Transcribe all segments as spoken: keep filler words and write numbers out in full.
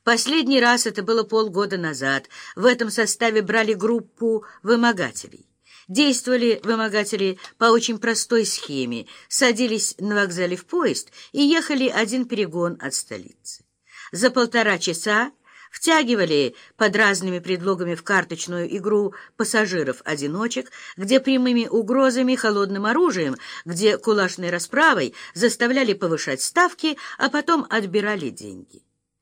Последний раз это было полгода назад. В этом составе брали группу вымогателей. Действовали вымогатели по очень простой схеме. Садились на вокзале в поезд и ехали один перегон от столицы. За полтора часа втягивали под разными предлогами в карточную игру пассажиров-одиночек, где прямыми угрозами, холодным оружием, где кулачной расправой заставляли повышать ставки, а потом отбирали деньги.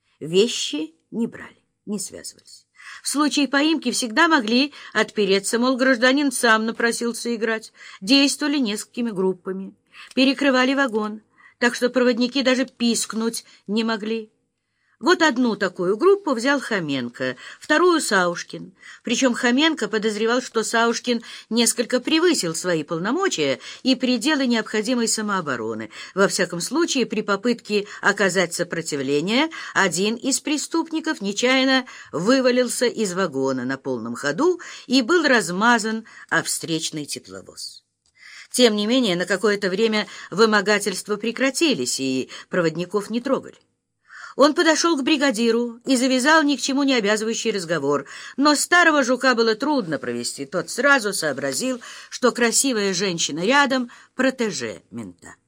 Вещи не брали, не связывались. В случае поимки всегда могли отпереться, мол, гражданин сам напросился играть. Действовали несколькими группами, перекрывали вагон, так что проводники даже пискнуть не могли. Вот одну такую группу взял Хоменко, вторую — Саушкин. Причем Хоменко подозревал, что Саушкин несколько превысил свои полномочия и пределы необходимой самообороны. Во всяком случае, при попытке оказать сопротивление, один из преступников нечаянно вывалился из вагона на полном ходу и был размазан о встречный тепловоз. Тем не менее, на какое-то время вымогательства прекратились, и проводников не трогали. Он подошел к бригадиру и завязал ни к чему не обязывающий разговор, но старого жука было трудно провести. Тот сразу сообразил, что красивая женщина рядом — протеже мента.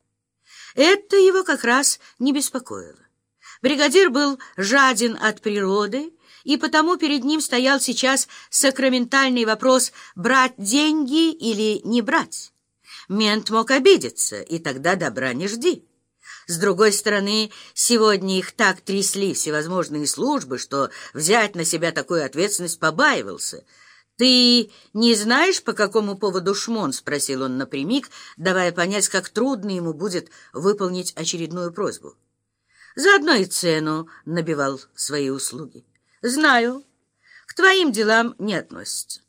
Это его как раз не беспокоило. Бригадир был жаден от природы, и потому перед ним стоял сейчас сакраментальный вопрос: брать деньги или не брать. Мент мог обидеться, и тогда добра не жди. С другой стороны, сегодня их так трясли всевозможные службы, что взять на себя такую ответственность побаивался. «Ты не знаешь, по какому поводу шмон?» — спросил он напрямик, давая понять, как трудно ему будет выполнить очередную просьбу. Заодно и цену набивал свои услуги. «Знаю. К твоим делам не относится».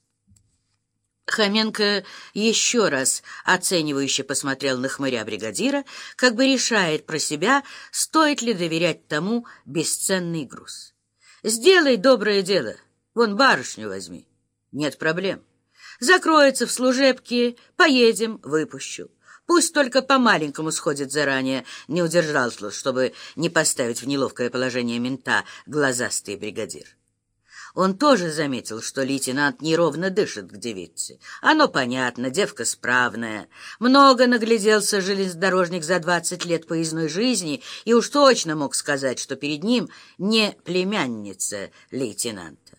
Хоменко еще раз оценивающе посмотрел на хмыря бригадира, как бы решает про себя, стоит ли доверять тому бесценный груз. «Сделай доброе дело, вон барышню возьми. Нет проблем. Закроется в служебке, поедем, выпущу. Пусть только по-маленькому сходит заранее», — не удержался, чтобы не поставить в неловкое положение мента глазастый бригадир. Он тоже заметил, что лейтенант неровно дышит к девице. Оно понятно, девка справная. Много нагляделся железнодорожник за двадцать лет поездной жизни и уж точно мог сказать, что перед ним не племянница лейтенанта.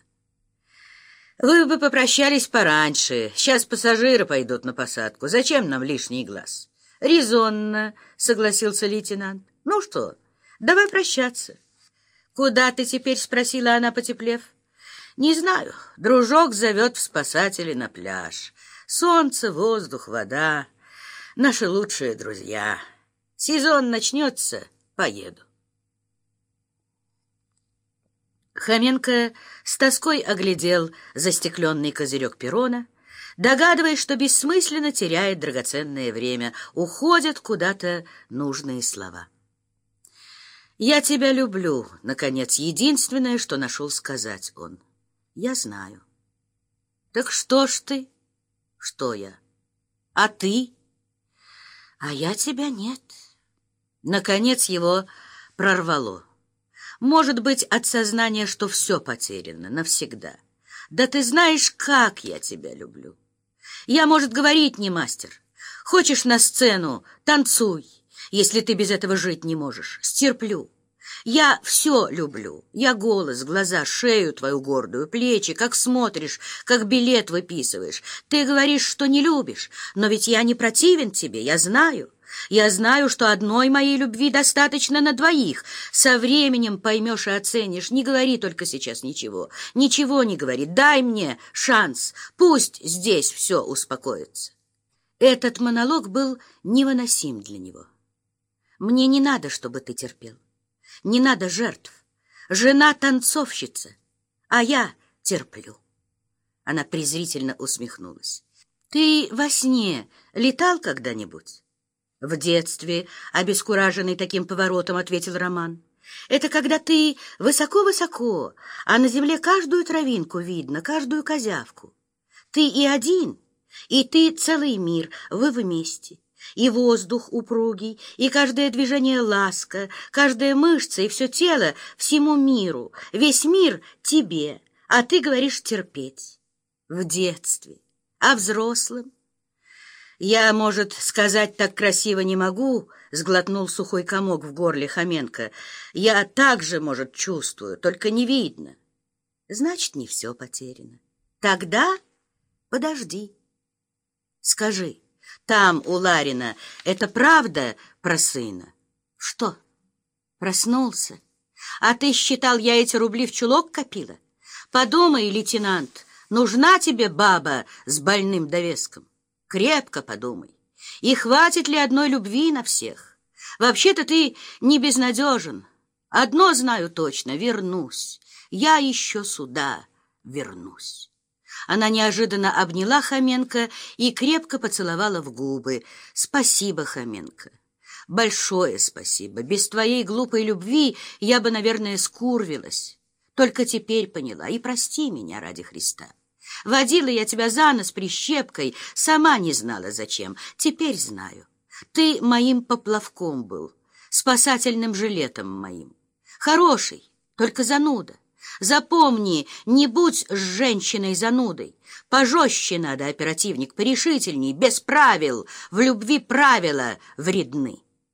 «Вы бы попрощались пораньше. Сейчас пассажиры пойдут на посадку. Зачем нам лишний глаз?» «Резонно», — согласился лейтенант. «Ну что, давай прощаться». «Куда ты теперь?» — спросила она, потеплев. «Не знаю. Дружок зовет в спасатели на пляж. Солнце, воздух, вода — наши лучшие друзья. Сезон начнется — поеду». Хоменко с тоской оглядел застекленный козырек перрона, догадываясь, что бессмысленно теряет драгоценное время, уходят куда-то нужные слова. «Я тебя люблю», — наконец, единственное, что нашел сказать он. «Я знаю». «Так что ж ты?» «Что я? А ты?» «А я тебя нет». Наконец его прорвало. Может быть, от сознания, что все потеряно навсегда. «Да ты знаешь, как я тебя люблю. Я, может, говорить не мастер. Хочешь на сцену — танцуй. Если ты без этого жить не можешь, стерплю. Я все люблю. Я голос, глаза, шею твою гордую, плечи, как смотришь, как билет выписываешь. Ты говоришь, что не любишь, но ведь я не противен тебе, я знаю. Я знаю, что одной моей любви достаточно на двоих. Со временем поймешь и оценишь. Не говори только сейчас ничего. Ничего не говори. Дай мне шанс. Пусть здесь все успокоится». Этот монолог был невыносим для него. «Мне не надо, чтобы ты терпел. Не надо жертв. Жена танцовщица, а я терплю». Она презрительно усмехнулась. «Ты во сне летал когда-нибудь?» «В детстве», — обескураженный таким поворотом, ответил Роман. «Это когда ты высоко-высоко, а на земле каждую травинку видно, каждую козявку. Ты и один, и ты целый мир, вы вместе. И воздух упругий, и каждое движение ласка, каждая мышца и все тело всему миру, весь мир тебе, а ты говоришь терпеть. В детстве, а взрослым? Я, может, сказать так красиво не могу, сглотнул сухой комок в горле Хоменко. Я так же, может, чувствую, только не видно. Значит, не все потеряно. Тогда подожди. Скажи, там, у Ларина, это правда про сына? Что, проснулся? А ты считал, я эти рубли в чулок копила? Подумай, лейтенант, нужна тебе баба с больным довеском? Крепко подумай. И хватит ли одной любви на всех? Вообще-то ты не безнадежен. Одно знаю точно — вернусь. Я еще сюда вернусь. Она неожиданно обняла Хоменко и крепко поцеловала в губы. «Спасибо, Хоменко, большое спасибо. Без твоей глупой любви я бы, наверное, скурвилась. Только теперь поняла. И прости меня ради Христа. Водила я тебя за нос прищепкой, сама не знала зачем. Теперь знаю. Ты моим поплавком был, спасательным жилетом моим. Хороший, только зануда. Запомни, не будь с женщиной занудой. Пожестче надо, оперативник, порешительней, без правил. В любви правила вредны».